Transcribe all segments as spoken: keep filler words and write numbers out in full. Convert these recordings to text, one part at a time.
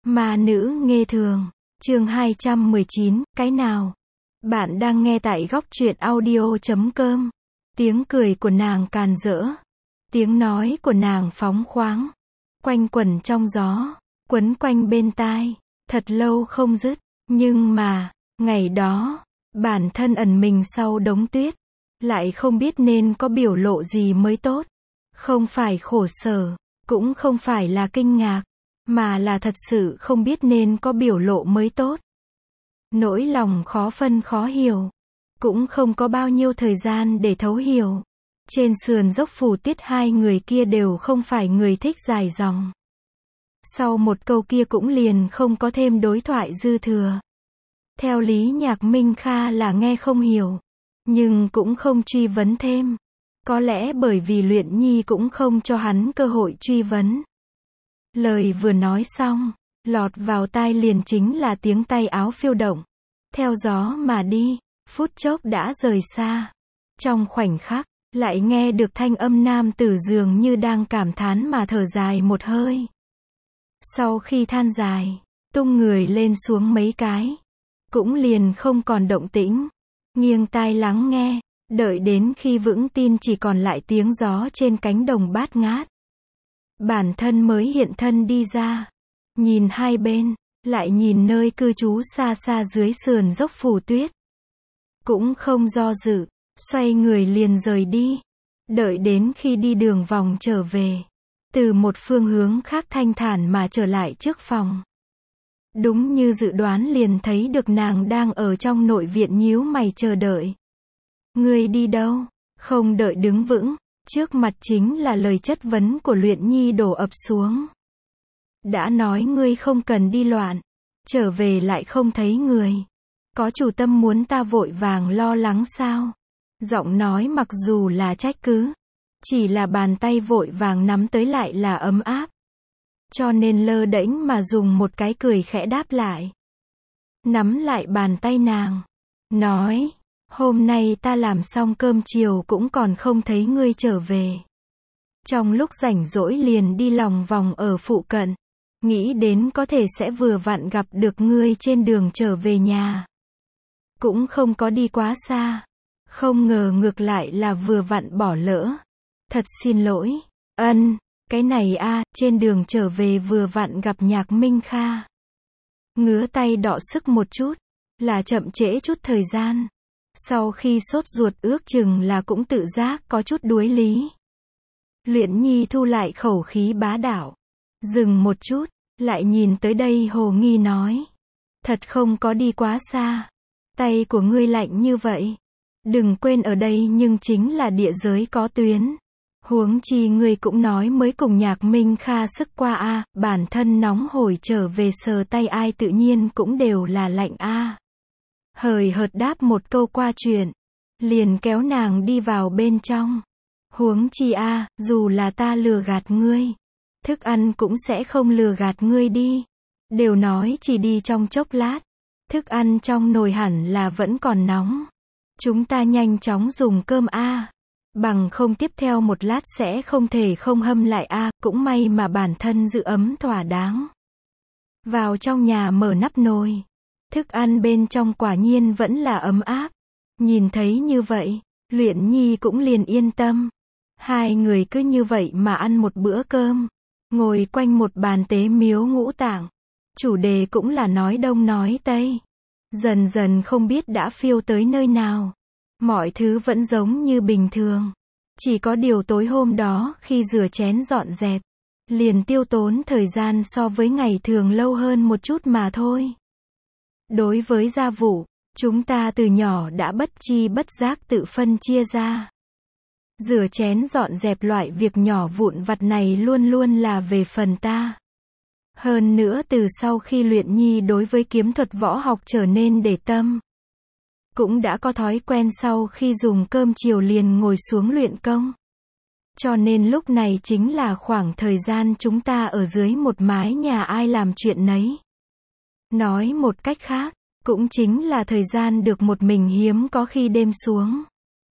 Ma nữ nghê thường, chương hai trăm mười chín, cái nào? Bạn đang nghe tại góc truyện audio chấm com. Tiếng cười của nàng càn rỡ. Tiếng nói của nàng phóng khoáng. Quanh quẩn trong gió, quấn quanh bên tai, thật lâu không dứt. Nhưng mà, ngày đó, bản thân ẩn mình sau đống tuyết, lại không biết nên có biểu lộ gì mới tốt. Không phải khổ sở, cũng không phải là kinh ngạc, mà là thật sự không biết nên có biểu lộ mới tốt. Nỗi lòng khó phân khó hiểu, cũng không có bao nhiêu thời gian để thấu hiểu. Trên sườn dốc Phù Tuyết hai người kia đều không phải người thích dài dòng. Sau một câu kia cũng liền không có thêm đối thoại dư thừa. Theo lý Nhạc Minh Kha là nghe không hiểu, nhưng cũng không truy vấn thêm. Có lẽ bởi vì Luyện Nhi cũng không cho hắn cơ hội truy vấn. Lời vừa nói xong, lọt vào tai liền chính là tiếng tay áo phiêu động. Theo gió mà đi, phút chốc đã rời xa. Trong khoảnh khắc, lại nghe được thanh âm nam tử dường như đang cảm thán mà thở dài một hơi. Sau khi than dài, tung người lên xuống mấy cái, cũng liền không còn động tĩnh. Nghiêng tai lắng nghe, đợi đến khi vững tin chỉ còn lại tiếng gió trên cánh đồng bát ngát. Bản thân mới hiện thân đi ra, nhìn hai bên, lại nhìn nơi cư trú xa xa dưới sườn dốc Phù Tuyết. Cũng không do dự, xoay người liền rời đi. Đợi đến khi đi đường vòng trở về, từ một phương hướng khác thanh thản mà trở lại trước phòng. Đúng như dự đoán liền thấy được nàng đang ở trong nội viện nhíu mày chờ đợi. Ngươi đi đâu? Không đợi đứng vững, trước mặt chính là lời chất vấn của Luyện Nhi đổ ập xuống. Đã nói ngươi không cần đi loạn, trở về lại không thấy người. Có chủ tâm muốn ta vội vàng lo lắng sao? Giọng nói mặc dù là trách cứ, chỉ là bàn tay vội vàng nắm tới lại là ấm áp. Cho nên lơ đễnh mà dùng một cái cười khẽ đáp lại. Nắm lại bàn tay nàng, nói, hôm nay ta làm xong cơm chiều cũng còn không thấy ngươi trở về. Trong lúc rảnh rỗi liền đi lòng vòng ở phụ cận, nghĩ đến có thể sẽ vừa vặn gặp được ngươi trên đường trở về nhà. Cũng không có đi quá xa, không ngờ ngược lại là vừa vặn bỏ lỡ. Thật xin lỗi. Ân, cái này a, trên đường trở về vừa vặn gặp Nhạc Minh Kha. Ngứa tay đọ sức một chút, là chậm trễ chút thời gian. Sau khi sốt ruột ước chừng là cũng tự giác có chút đuối lý. Luyện Nhi thu lại khẩu khí bá đạo, dừng một chút, lại nhìn tới đây hồ nghi nói. Thật không có đi quá xa. Tay của ngươi lạnh như vậy. Đừng quên ở đây nhưng chính là địa giới có tuyến. Huống chi ngươi cũng nói mới cùng Nhạc Minh Kha sức qua a, bản thân nóng hổi trở về sờ tay ai tự nhiên cũng đều là lạnh a. Hời hợt đáp một câu qua chuyện, liền kéo nàng đi vào bên trong. Huống chi a, dù là ta lừa gạt ngươi, thức ăn cũng sẽ không lừa gạt ngươi đi. Đều nói chỉ đi trong chốc lát, thức ăn trong nồi hẳn là vẫn còn nóng. Chúng ta nhanh chóng dùng cơm a, bằng không tiếp theo một lát sẽ không thể không hâm lại a, cũng may mà bản thân giữ ấm thỏa đáng. Vào trong nhà mở nắp nồi, thức ăn bên trong quả nhiên vẫn là ấm áp. Nhìn thấy như vậy, Luyện Nhi cũng liền yên tâm. Hai người cứ như vậy mà ăn một bữa cơm, ngồi quanh một bàn tế miếu ngũ tạng. Chủ đề cũng là nói đông nói tây. Dần dần không biết đã phiêu tới nơi nào. Mọi thứ vẫn giống như bình thường. Chỉ có điều tối hôm đó khi rửa chén dọn dẹp, liền tiêu tốn thời gian so với ngày thường lâu hơn một chút mà thôi. Đối với gia vụ, chúng ta từ nhỏ đã bất chi bất giác tự phân chia ra. Rửa chén dọn dẹp loại việc nhỏ vụn vặt này luôn luôn là về phần ta. Hơn nữa từ sau khi Luyện Nhi đối với kiếm thuật võ học trở nên để tâm, cũng đã có thói quen sau khi dùng cơm chiều liền ngồi xuống luyện công. Cho nên lúc này chính là khoảng thời gian chúng ta ở dưới một mái nhà ai làm chuyện nấy. Nói một cách khác, cũng chính là thời gian được một mình hiếm có khi đêm xuống.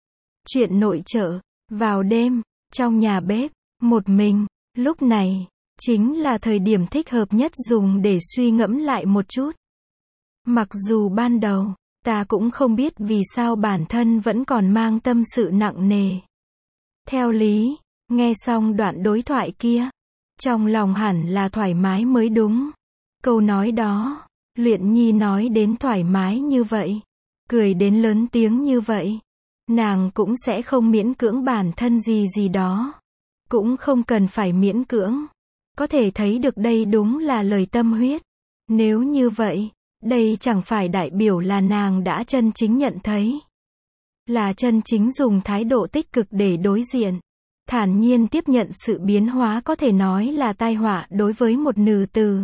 Chuyện nội trợ, vào đêm, trong nhà bếp, một mình, lúc này, chính là thời điểm thích hợp nhất dùng để suy ngẫm lại một chút. Mặc dù ban đầu, ta cũng không biết vì sao bản thân vẫn còn mang tâm sự nặng nề. Theo lý, nghe xong đoạn đối thoại kia, trong lòng hẳn là thoải mái mới đúng. Câu nói đó, Luyện Nhi nói đến thoải mái như vậy, cười đến lớn tiếng như vậy, nàng cũng sẽ không miễn cưỡng bản thân gì gì đó. Cũng không cần phải miễn cưỡng. Có thể thấy được đây đúng là lời tâm huyết. Nếu như vậy, đây chẳng phải đại biểu là nàng đã chân chính nhận thấy. Là chân chính dùng thái độ tích cực để đối diện. Thản nhiên tiếp nhận sự biến hóa có thể nói là tai họa đối với một nữ tử.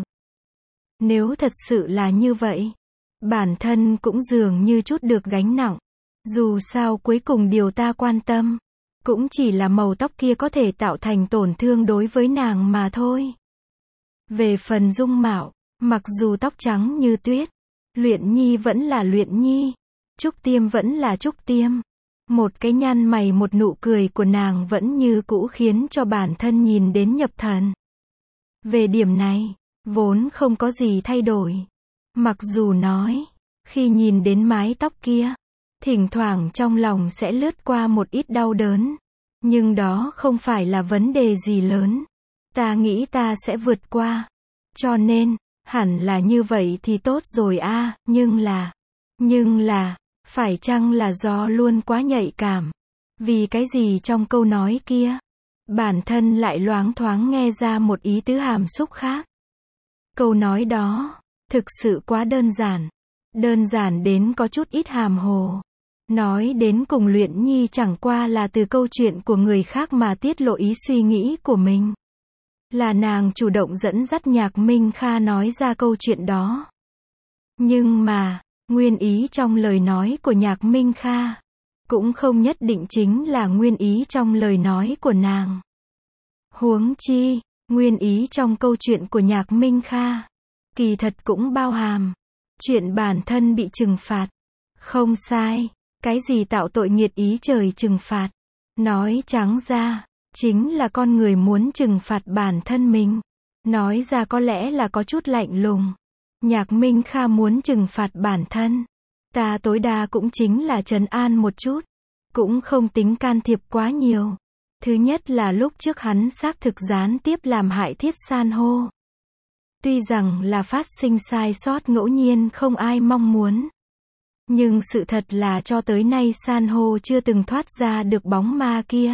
Nếu thật sự là như vậy, bản thân cũng dường như chút được gánh nặng. Dù sao cuối cùng điều ta quan tâm, cũng chỉ là màu tóc kia có thể tạo thành tổn thương đối với nàng mà thôi. Về phần dung mạo, mặc dù tóc trắng như tuyết, Luyện Nhi vẫn là Luyện Nhi, Trúc Tiêm vẫn là Trúc Tiêm. Một cái nhăn mày một nụ cười của nàng vẫn như cũ khiến cho bản thân nhìn đến nhập thần. Về điểm này, vốn không có gì thay đổi. Mặc dù nói, khi nhìn đến mái tóc kia, thỉnh thoảng trong lòng sẽ lướt qua một ít đau đớn. Nhưng đó không phải là vấn đề gì lớn. Ta nghĩ ta sẽ vượt qua. Cho nên, hẳn là như vậy thì tốt rồi a, à, nhưng là, nhưng là, phải chăng là do luôn quá nhạy cảm? Vì cái gì trong câu nói kia, bản thân lại loáng thoáng nghe ra một ý tứ hàm xúc khác. Câu nói đó, thực sự quá đơn giản. Đơn giản đến có chút ít hàm hồ. Nói đến cùng Luyện Nhi chẳng qua là từ câu chuyện của người khác mà tiết lộ ý suy nghĩ của mình. Là nàng chủ động dẫn dắt Nhạc Minh Kha nói ra câu chuyện đó. Nhưng mà, nguyên ý trong lời nói của Nhạc Minh Kha, cũng không nhất định chính là nguyên ý trong lời nói của nàng. Huống chi, nguyên ý trong câu chuyện của Nhạc Minh Kha, kỳ thật cũng bao hàm chuyện bản thân bị trừng phạt. Không sai, cái gì tạo tội nghiệt ý trời trừng phạt. Nói trắng ra, chính là con người muốn trừng phạt bản thân mình. Nói ra có lẽ là có chút lạnh lùng. Nhạc Minh Kha muốn trừng phạt bản thân. Ta tối đa cũng chính là trấn an một chút. Cũng không tính can thiệp quá nhiều. Thứ nhất là lúc trước hắn xác thực gián tiếp làm hại Thiết San hô. Tuy rằng là phát sinh sai sót ngẫu nhiên không ai mong muốn. Nhưng sự thật là cho tới nay San hô chưa từng thoát ra được bóng ma kia.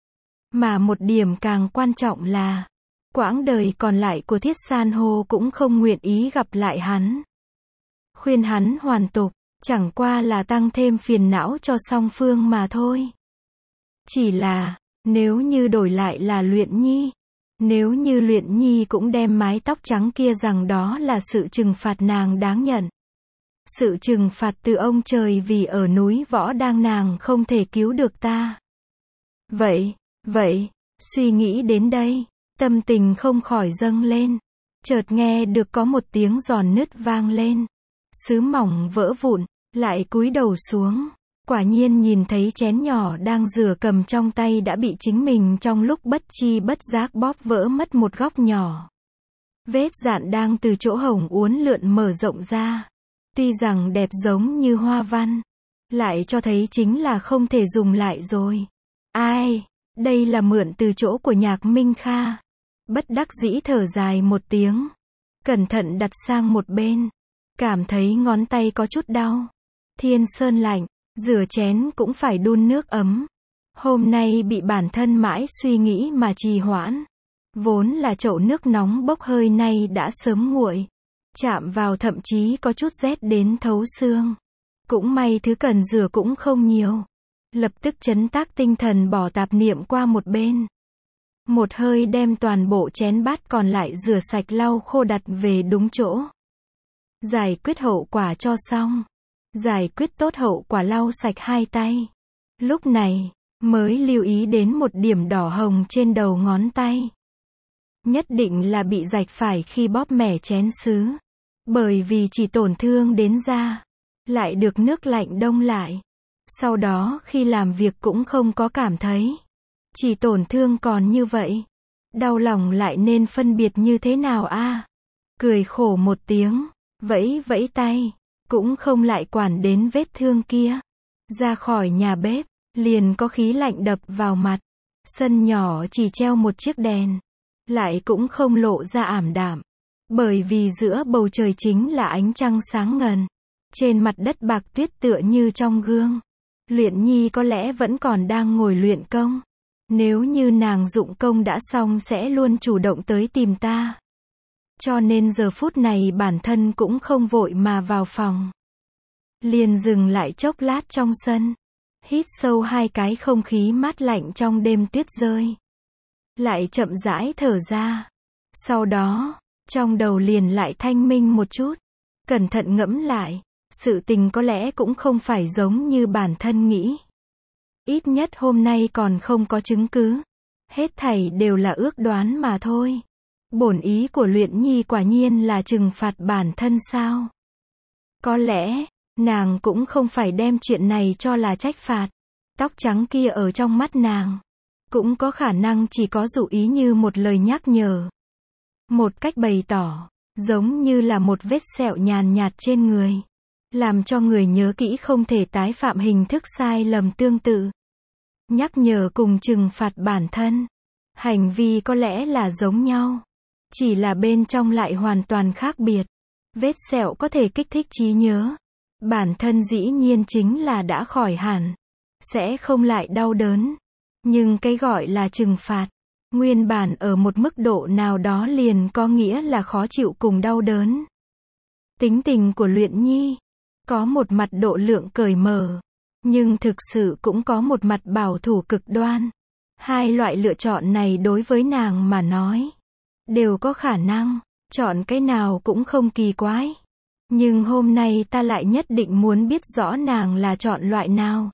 Mà một điểm càng quan trọng là, quãng đời còn lại của Thiết San hô cũng không nguyện ý gặp lại hắn. Khuyên hắn hoàn tục, chẳng qua là tăng thêm phiền não cho song phương mà thôi. Chỉ là, nếu như đổi lại là Luyện Nhi, nếu như Luyện Nhi cũng đem mái tóc trắng kia rằng đó là sự trừng phạt nàng đáng nhận. Sự trừng phạt từ ông trời vì ở núi Võ Đang nàng không thể cứu được ta. Vậy, vậy, suy nghĩ đến đây, tâm tình không khỏi dâng lên. Chợt nghe được có một tiếng giòn nứt vang lên. Sứ mỏng vỡ vụn, lại cúi đầu xuống. Quả nhiên nhìn thấy chén nhỏ đang rửa cầm trong tay đã bị chính mình trong lúc bất chi bất giác bóp vỡ mất một góc nhỏ. Vết dạn đang từ chỗ hổng uốn lượn mở rộng ra. Tuy rằng đẹp giống như hoa văn, lại cho thấy chính là không thể dùng lại rồi. Ai, đây là mượn từ chỗ của Nhạc Minh Kha. Bất đắc dĩ thở dài một tiếng. Cẩn thận đặt sang một bên. Cảm thấy ngón tay có chút đau. Thiên sơn lạnh, rửa chén cũng phải đun nước ấm. Hôm nay bị bản thân mãi suy nghĩ mà trì hoãn. Vốn là chậu nước nóng bốc hơi nay đã sớm nguội. Chạm vào thậm chí có chút rét đến thấu xương. Cũng may thứ cần rửa cũng không nhiều. Lập tức trấn tác tinh thần bỏ tạp niệm qua một bên. Một hơi đem toàn bộ chén bát còn lại rửa sạch lau khô đặt về đúng chỗ. Giải quyết hậu quả cho xong. Giải quyết tốt hậu quả lau sạch hai tay. Lúc này, mới lưu ý đến một điểm đỏ hồng trên đầu ngón tay. Nhất định là bị rạch phải khi bóp mẻ chén sứ. Bởi vì chỉ tổn thương đến da. Lại được nước lạnh đông lại. Sau đó khi làm việc cũng không có cảm thấy. Chỉ tổn thương còn như vậy. Đau lòng lại nên phân biệt như thế nào a? Cười khổ một tiếng, vẫy vẫy tay, cũng không lại quản đến vết thương kia. Ra khỏi nhà bếp, liền có khí lạnh đập vào mặt. Sân nhỏ chỉ treo một chiếc đèn, lại cũng không lộ ra ảm đạm, bởi vì giữa bầu trời chính là ánh trăng sáng ngời. Trên mặt đất bạc tuyết tựa như trong gương. Luyện Nhi có lẽ vẫn còn đang ngồi luyện công. Nếu như nàng dụng công đã xong sẽ luôn chủ động tới tìm ta. Cho nên giờ phút này bản thân cũng không vội mà vào phòng. Liền dừng lại chốc lát trong sân. Hít sâu hai cái không khí mát lạnh trong đêm tuyết rơi. Lại chậm rãi thở ra. Sau đó, trong đầu liền lại thanh minh một chút. Cẩn thận ngẫm lại, sự tình có lẽ cũng không phải giống như bản thân nghĩ. Ít nhất hôm nay còn không có chứng cứ. Hết thảy đều là ước đoán mà thôi. Bổn ý của Luyện Nhi quả nhiên là trừng phạt bản thân sao? Có lẽ, nàng cũng không phải đem chuyện này cho là trách phạt. Tóc trắng kia ở trong mắt nàng, cũng có khả năng chỉ có dụ ý như một lời nhắc nhở. Một cách bày tỏ, giống như là một vết sẹo nhàn nhạt trên người. Làm cho người nhớ kỹ không thể tái phạm hình thức sai lầm tương tự. Nhắc nhở cùng trừng phạt bản thân. Hành vi có lẽ là giống nhau. Chỉ là bên trong lại hoàn toàn khác biệt. Vết sẹo có thể kích thích trí nhớ. Bản thân dĩ nhiên chính là đã khỏi hẳn. Sẽ không lại đau đớn. Nhưng cái gọi là trừng phạt, nguyên bản ở một mức độ nào đó liền có nghĩa là khó chịu cùng đau đớn. Tính tình của Luyện Nhi có một mặt độ lượng cởi mở, nhưng thực sự cũng có một mặt bảo thủ cực đoan. Hai loại lựa chọn này đối với nàng mà nói, đều có khả năng, chọn cái nào cũng không kỳ quái. Nhưng hôm nay ta lại nhất định muốn biết rõ nàng là chọn loại nào.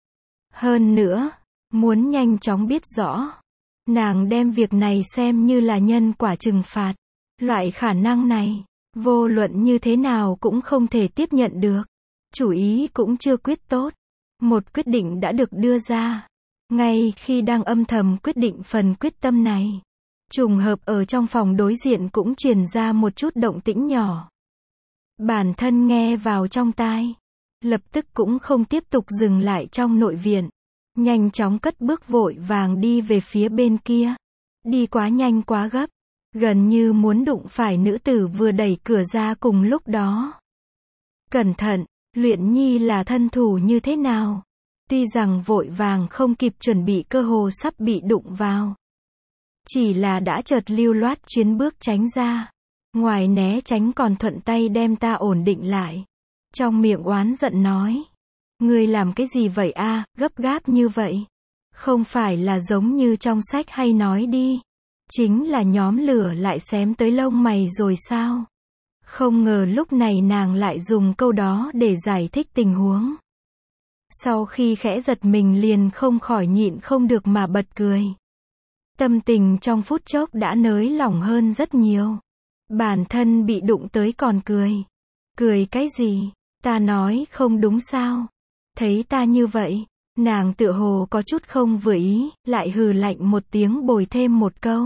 Hơn nữa, muốn nhanh chóng biết rõ. Nàng đem việc này xem như là nhân quả trừng phạt. Loại khả năng này, vô luận như thế nào cũng không thể tiếp nhận được. Chủ ý cũng chưa quyết tốt. Một quyết định đã được đưa ra. Ngay khi đang âm thầm quyết định phần quyết tâm này, trùng hợp ở trong phòng đối diện cũng truyền ra một chút động tĩnh nhỏ. Bản thân nghe vào trong tai, lập tức cũng không tiếp tục dừng lại trong nội viện. Nhanh chóng cất bước vội vàng đi về phía bên kia. Đi quá nhanh quá gấp, gần như muốn đụng phải nữ tử vừa đẩy cửa ra cùng lúc đó. Cẩn thận, Luyện Nhi là thân thủ như thế nào? Tuy rằng vội vàng không kịp chuẩn bị cơ hồ sắp bị đụng vào. Chỉ là đã chợt lưu loát chuyến bước tránh ra. Ngoài né tránh còn thuận tay đem ta ổn định lại. Trong miệng oán giận nói. Ngươi làm cái gì vậy a, gấp gáp như vậy? Không phải là giống như trong sách hay nói đi. Chính là nhóm lửa lại xém tới lông mày rồi sao? Không ngờ lúc này nàng lại dùng câu đó để giải thích tình huống. Sau khi khẽ giật mình liền không khỏi nhịn không được mà bật cười. Tâm tình trong phút chốc đã nới lỏng hơn rất nhiều. Bản thân bị đụng tới còn cười. Cười cái gì? Ta nói không đúng sao? Thấy ta như vậy, nàng tựa hồ có chút không vừa ý, lại hừ lạnh một tiếng bồi thêm một câu.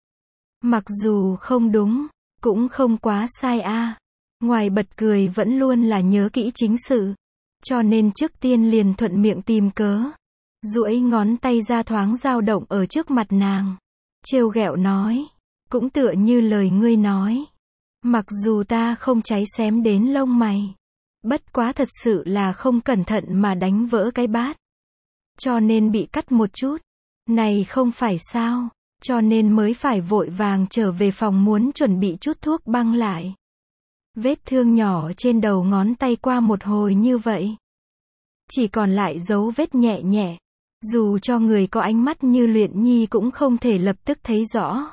Mặc dù không đúng, cũng không quá sai a. Ngoài bật cười vẫn luôn là nhớ kỹ chính sự. Cho nên trước tiên liền thuận miệng tìm cớ. Duỗi ngón tay ra thoáng dao động ở trước mặt nàng. Trêu ghẹo nói. Cũng tựa như lời ngươi nói. Mặc dù ta không cháy xém đến lông mày. Bất quá thật sự là không cẩn thận mà đánh vỡ cái bát. Cho nên bị cắt một chút. Này không phải sao. Cho nên mới phải vội vàng trở về phòng muốn chuẩn bị chút thuốc băng lại. Vết thương nhỏ trên đầu ngón tay qua một hồi như vậy. Chỉ còn lại dấu vết nhẹ nhẹ. Dù cho người có ánh mắt như Luyện Nhi cũng không thể lập tức thấy rõ.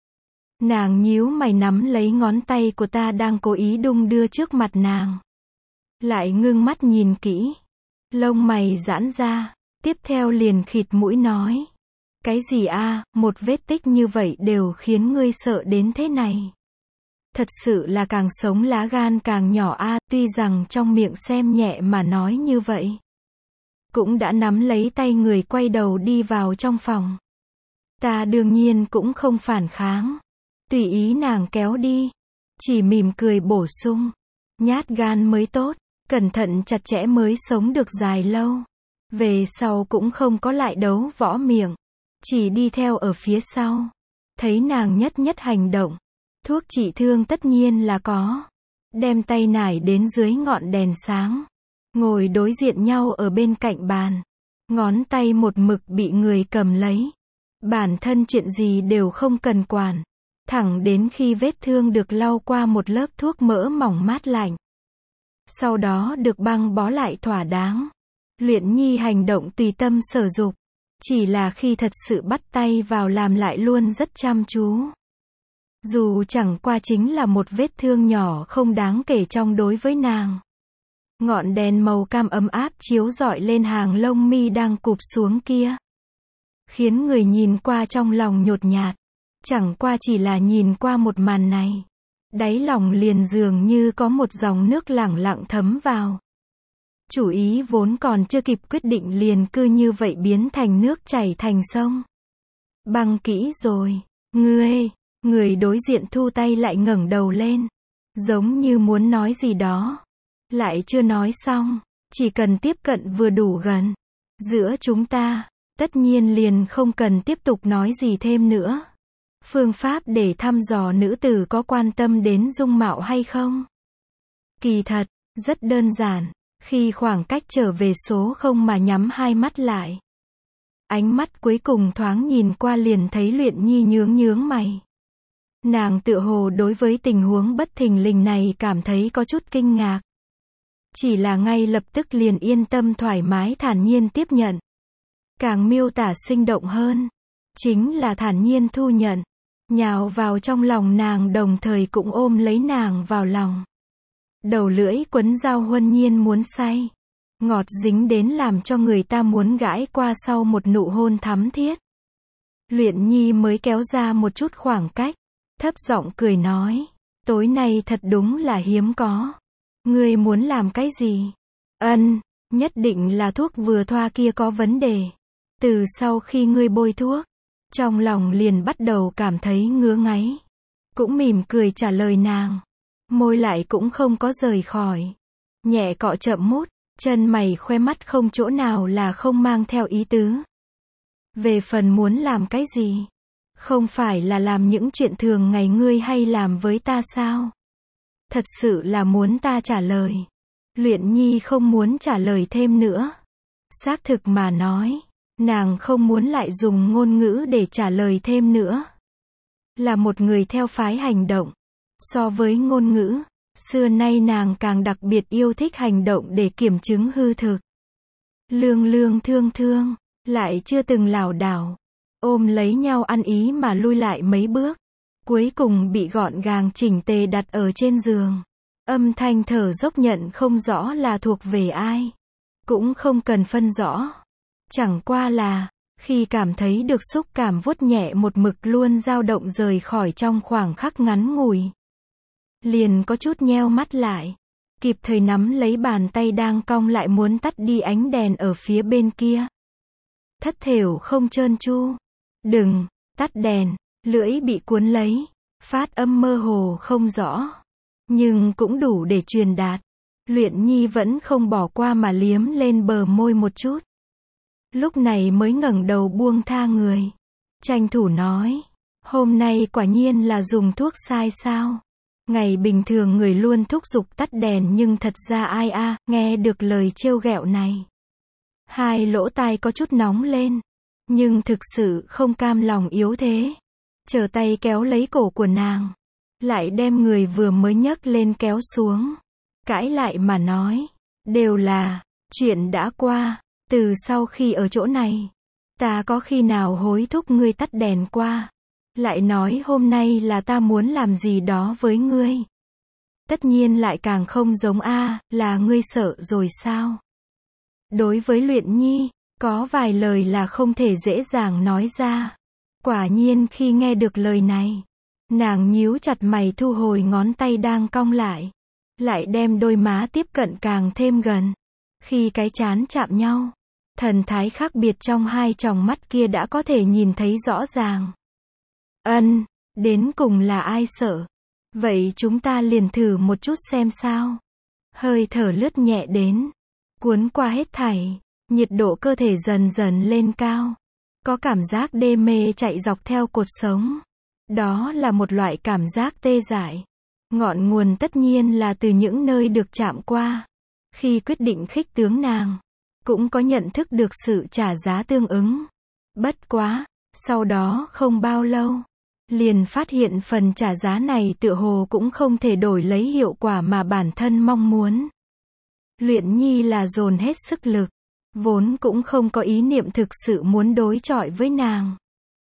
Nàng nhíu mày nắm lấy ngón tay của ta đang cố ý đung đưa trước mặt nàng. Lại ngưng mắt nhìn kỹ. Lông mày giãn ra. Tiếp theo liền khịt mũi nói. Cái gì a, một vết tích như vậy đều khiến ngươi sợ đến thế này. Thật sự là càng sống lá gan càng nhỏ a, tuy rằng trong miệng xem nhẹ mà nói như vậy. Cũng đã nắm lấy tay người quay đầu đi vào trong phòng. Ta đương nhiên cũng không phản kháng. Tùy ý nàng kéo đi. Chỉ mỉm cười bổ sung. Nhát gan mới tốt. Cẩn thận chặt chẽ mới sống được dài lâu. Về sau cũng không có lại đấu võ miệng. Chỉ đi theo ở phía sau. Thấy nàng nhất nhất hành động. Thuốc trị thương tất nhiên là có. Đem tay nải đến dưới ngọn đèn sáng. Ngồi đối diện nhau ở bên cạnh bàn. Ngón tay một mực bị người cầm lấy. Bản thân chuyện gì đều không cần quản. Thẳng đến khi vết thương được lau qua một lớp thuốc mỡ mỏng mát lạnh. Sau đó được băng bó lại thỏa đáng. Luyện Nhi hành động tùy tâm sở dục. Chỉ là khi thật sự bắt tay vào làm lại luôn rất chăm chú. Dù chẳng qua chính là một vết thương nhỏ không đáng kể trong đối với nàng. Ngọn đèn màu cam ấm áp chiếu rọi lên hàng lông mi đang cụp xuống kia. Khiến người nhìn qua trong lòng nhột nhạt. Chẳng qua chỉ là nhìn qua một màn này. Đáy lòng liền dường như có một dòng nước lẳng lặng thấm vào. Chủ ý vốn còn chưa kịp quyết định liền cứ như vậy biến thành nước chảy thành sông. Băng kỹ rồi. Ngươi, người đối diện thu tay lại ngẩng đầu lên. Giống như muốn nói gì đó. Lại chưa nói xong. Chỉ cần tiếp cận vừa đủ gần. Giữa chúng ta, tất nhiên liền không cần tiếp tục nói gì thêm nữa. Phương pháp để thăm dò nữ tử có quan tâm đến dung mạo hay không? Kỳ thật, rất đơn giản. Khi khoảng cách trở về số không mà nhắm hai mắt lại. Ánh mắt cuối cùng thoáng nhìn qua liền thấy Luyện Nhi nhướng nhướng mày. Nàng tựa hồ đối với tình huống bất thình lình này cảm thấy có chút kinh ngạc. Chỉ là ngay lập tức liền yên tâm thoải mái thản nhiên tiếp nhận. Càng miêu tả sinh động hơn. Chính là thản nhiên thu nhận. Nhào vào trong lòng nàng đồng thời cũng ôm lấy nàng vào lòng. Đầu lưỡi quấn dao huân nhiên muốn say. Ngọt dính đến làm cho người ta muốn gãi qua sau một nụ hôn thắm thiết. Luyện Nhi mới kéo ra một chút khoảng cách. Thấp giọng cười nói. Tối nay thật đúng là hiếm có. Ngươi muốn làm cái gì? Ân, nhất định là thuốc vừa thoa kia có vấn đề. Từ sau khi ngươi bôi thuốc, trong lòng liền bắt đầu cảm thấy ngứa ngáy. Cũng mỉm cười trả lời nàng. Môi lại cũng không có rời khỏi. Nhẹ cọ chậm mút, chân mày khoe mắt không chỗ nào là không mang theo ý tứ. Về phần muốn làm cái gì? Không phải là làm những chuyện thường ngày ngươi hay làm với ta sao? Thật sự là muốn ta trả lời. Luyện Nhi không muốn trả lời thêm nữa. Xác thực mà nói, nàng không muốn lại dùng ngôn ngữ để trả lời thêm nữa. Là một người theo phái hành động. So với ngôn ngữ, xưa nay nàng càng đặc biệt yêu thích hành động để kiểm chứng hư thực. Lương lương thương thương, lại chưa từng lảo đảo. Ôm lấy nhau ăn ý mà lui lại mấy bước. Cuối cùng bị gọn gàng chỉnh tề đặt ở trên giường. Âm thanh thở dốc nhận không rõ là thuộc về ai. Cũng không cần phân rõ. Chẳng qua là, khi cảm thấy được xúc cảm vuốt nhẹ một mực luôn dao động rời khỏi trong khoảng khắc ngắn ngủi. Liền có chút nheo mắt lại. Kịp thời nắm lấy bàn tay đang cong lại muốn tắt đi ánh đèn ở phía bên kia. Thất thểu không trơn tru. Đừng, tắt đèn. Lưỡi bị cuốn lấy. Phát âm mơ hồ không rõ. Nhưng cũng đủ để truyền đạt. Luyện Nhi vẫn không bỏ qua mà liếm lên bờ môi một chút. Lúc này mới ngẩng đầu buông tha người. Tranh thủ nói. Hôm nay quả nhiên là dùng thuốc sai sao? Ngày bình thường người luôn thúc giục tắt đèn nhưng thật ra ai a, à, nghe được lời trêu ghẹo này. Hai lỗ tai có chút nóng lên. Nhưng thực sự không cam lòng yếu thế. Trở tay kéo lấy cổ của nàng. Lại đem người vừa mới nhấc lên kéo xuống. Cãi lại mà nói. Đều là, chuyện đã qua. Từ sau khi ở chỗ này. Ta có khi nào hối thúc ngươi tắt đèn qua. Lại nói hôm nay là ta muốn làm gì đó với ngươi. Tất nhiên lại càng không giống a, à, là ngươi sợ rồi sao? Đối với Luyện Nhi, có vài lời là không thể dễ dàng nói ra. Quả nhiên khi nghe được lời này, nàng nhíu chặt mày thu hồi ngón tay đang cong lại. Lại đem đôi má tiếp cận càng thêm gần. Khi cái trán chạm nhau, Thần thái khác biệt trong hai tròng mắt kia đã có thể nhìn thấy rõ ràng. Ân, đến cùng là ai sợ? Vậy chúng ta liền thử một chút xem sao. Hơi thở lướt nhẹ đến, cuốn qua hết thảy, nhiệt độ cơ thể dần dần lên cao. Có cảm giác đê mê chạy dọc theo cột sống. Đó là một loại cảm giác tê dại. Ngọn nguồn tất nhiên là từ những nơi được chạm qua. Khi quyết định khích tướng nàng, cũng có nhận thức được sự trả giá tương ứng. Bất quá, sau đó không bao lâu, liền phát hiện phần trả giá này tựa hồ cũng không thể đổi lấy hiệu quả mà bản thân mong muốn. Luyện Nhi là dồn hết sức lực, vốn cũng không có ý niệm thực sự muốn đối chọi với nàng.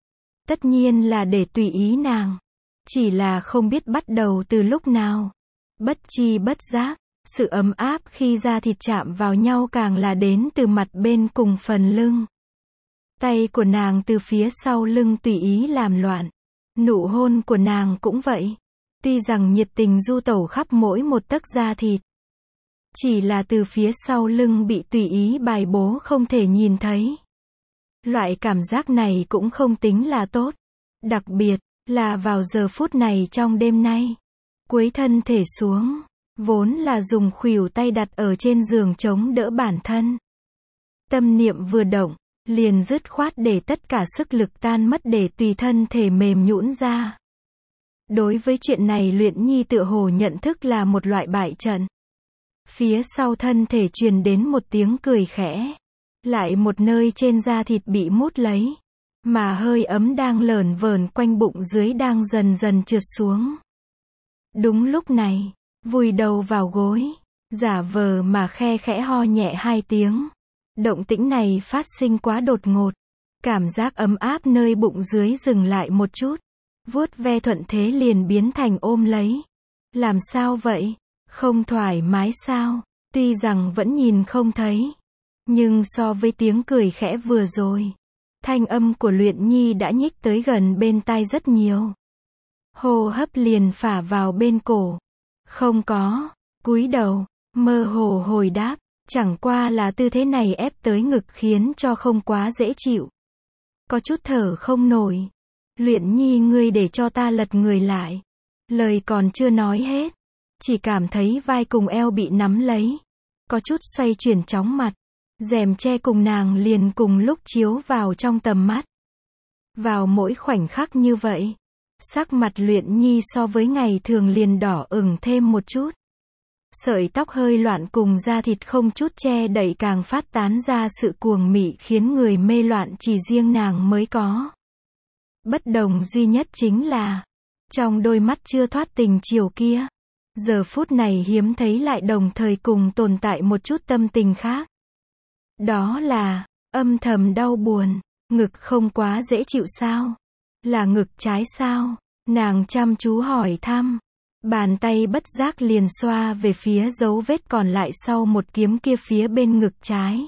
Tất nhiên là để tùy ý nàng. Chỉ là không biết bắt đầu từ lúc nào. Bất chi bất giác, sự ấm áp khi da thịt chạm vào nhau càng là đến từ mặt bên cùng phần lưng. Tay của nàng từ phía sau lưng tùy ý làm loạn. Nụ hôn của nàng cũng vậy. Tuy rằng nhiệt tình du tẩu khắp mỗi một tấc da thịt. Chỉ là từ phía sau lưng bị tùy ý bài bố không thể nhìn thấy. Loại cảm giác này cũng không tính là tốt. Đặc biệt là vào giờ phút này trong đêm nay. Cúi thân thể xuống, vốn là dùng khuỷu tay đặt ở trên giường chống đỡ bản thân. Tâm niệm vừa động, liền dứt khoát để tất cả sức lực tan mất để tùy thân thể mềm nhũn ra. Đối với chuyện này Luyện Nhi tựa hồ nhận thức là một loại bại trận. Phía sau thân thể truyền đến một tiếng cười khẽ. Lại một nơi trên da thịt bị mút lấy. Mà hơi ấm đang lởn vởn quanh bụng dưới đang dần dần trượt xuống. Đúng lúc này, vùi đầu vào gối, giả vờ mà khe khẽ ho nhẹ hai tiếng. Động tĩnh này phát sinh quá đột ngột. Cảm giác ấm áp nơi bụng dưới dừng lại một chút. Vuốt ve thuận thế liền biến thành ôm lấy. Làm sao vậy? Không thoải mái sao? Tuy rằng vẫn nhìn không thấy. Nhưng so với tiếng cười khẽ vừa rồi, thanh âm của Luyện Nhi đã nhích tới gần bên tai rất nhiều. Hô hấp liền phả vào bên cổ. Không có. Cúi đầu, mơ hồ hồi đáp. Chẳng qua là tư thế này ép tới ngực khiến cho không quá dễ chịu. Có chút thở không nổi. Luyện Nhi ngươi để cho ta lật người lại. Lời còn chưa nói hết. Chỉ cảm thấy vai cùng eo bị nắm lấy. Có chút xoay chuyển chóng mặt. Rèm che cùng nàng liền cùng lúc chiếu vào trong tầm mắt. Vào mỗi khoảnh khắc như vậy, sắc mặt Luyện Nhi so với ngày thường liền đỏ ửng thêm một chút. Sợi tóc hơi loạn cùng da thịt không chút che đậy càng phát tán ra sự cuồng mị khiến người mê loạn chỉ riêng nàng mới có. Bất đồng duy nhất chính là, trong đôi mắt chưa thoát tình chiều kia, giờ phút này hiếm thấy lại đồng thời cùng tồn tại một chút tâm tình khác. Đó là, âm thầm đau buồn, ngực không quá dễ chịu sao? Là ngực trái sao? Nàng chăm chú hỏi thăm. Bàn tay bất giác liền xoa về phía dấu vết còn lại sau một kiếm kia phía bên ngực trái.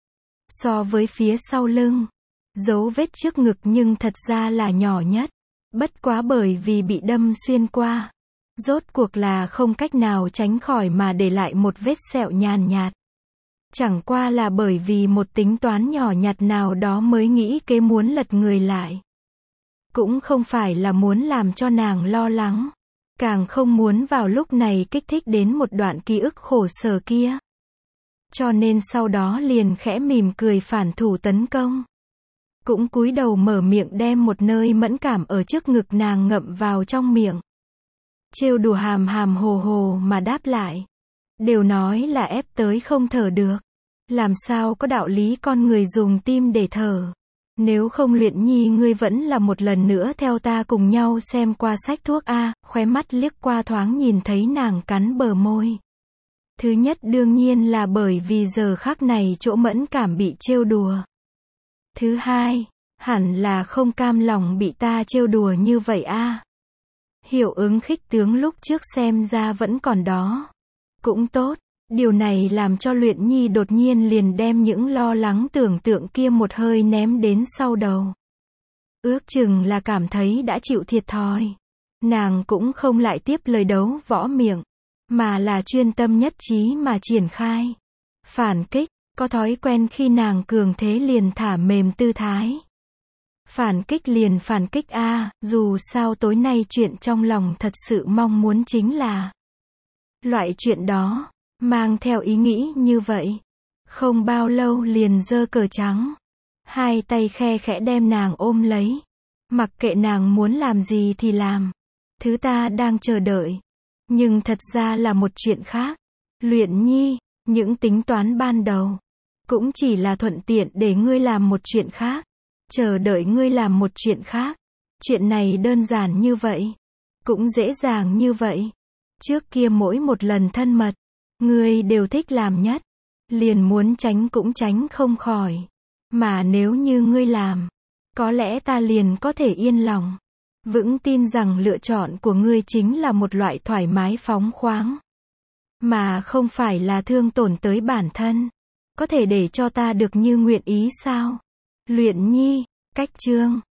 So với phía sau lưng, dấu vết trước ngực nhưng thật ra là nhỏ nhất. Bất quá bởi vì bị đâm xuyên qua. Rốt cuộc là không cách nào tránh khỏi mà để lại một vết sẹo nhàn nhạt. Chẳng qua là bởi vì một tính toán nhỏ nhặt nào đó mới nghĩ kế muốn lật người lại. Cũng không phải là muốn làm cho nàng lo lắng. Càng không muốn vào lúc này kích thích đến một đoạn ký ức khổ sở kia. Cho nên sau đó liền khẽ mỉm cười phản thủ tấn công. Cũng cúi đầu mở miệng đem một nơi mẫn cảm ở trước ngực nàng ngậm vào trong miệng. Trêu đùa hàm hàm hồ hồ mà đáp lại. Đều nói là ép tới không thở được. Làm sao có đạo lý con người dùng tim để thở. Nếu không Luyện Nhi ngươi vẫn là một lần nữa theo ta cùng nhau xem qua sách thuốc A, khóe mắt liếc qua thoáng nhìn thấy nàng cắn bờ môi. Thứ nhất đương nhiên là bởi vì giờ khắc này chỗ mẫn cảm bị trêu đùa. Thứ hai, hẳn là không cam lòng bị ta trêu đùa như vậy A. Hiệu ứng khích tướng lúc trước xem ra vẫn còn đó. Cũng tốt. Điều này làm cho Luyện Nhi đột nhiên liền đem những lo lắng tưởng tượng kia một hơi ném đến sau đầu. Ước chừng là cảm thấy đã chịu thiệt thòi. Nàng cũng không lại tiếp lời đấu võ miệng, mà là chuyên tâm nhất trí mà triển khai. Phản kích, Có thói quen khi nàng cường thế liền thả mềm tư thái. Phản kích liền phản kích a, dù sao tối nay chuyện trong lòng thật sự mong muốn chính là loại chuyện đó, mang theo ý nghĩ như vậy. Không bao lâu liền giơ cờ trắng. Hai tay khe khẽ đem nàng ôm lấy. Mặc kệ nàng muốn làm gì thì làm. Thứ ta đang chờ đợi. Nhưng thật ra là một chuyện khác. Luyện Nhi, những tính toán ban đầu. Cũng chỉ là thuận tiện để ngươi làm một chuyện khác. Chờ đợi ngươi làm một chuyện khác. Chuyện này đơn giản như vậy. Cũng dễ dàng như vậy. Trước kia mỗi một lần thân mật, ngươi đều thích làm nhất. Liền muốn tránh cũng tránh không khỏi. Mà nếu như ngươi làm, có lẽ ta liền có thể yên lòng. Vững tin rằng lựa chọn của ngươi chính là một loại thoải mái phóng khoáng. Mà không phải là thương tổn tới bản thân. Có thể để cho ta được như nguyện ý sao? Luyện Nhi, cách chương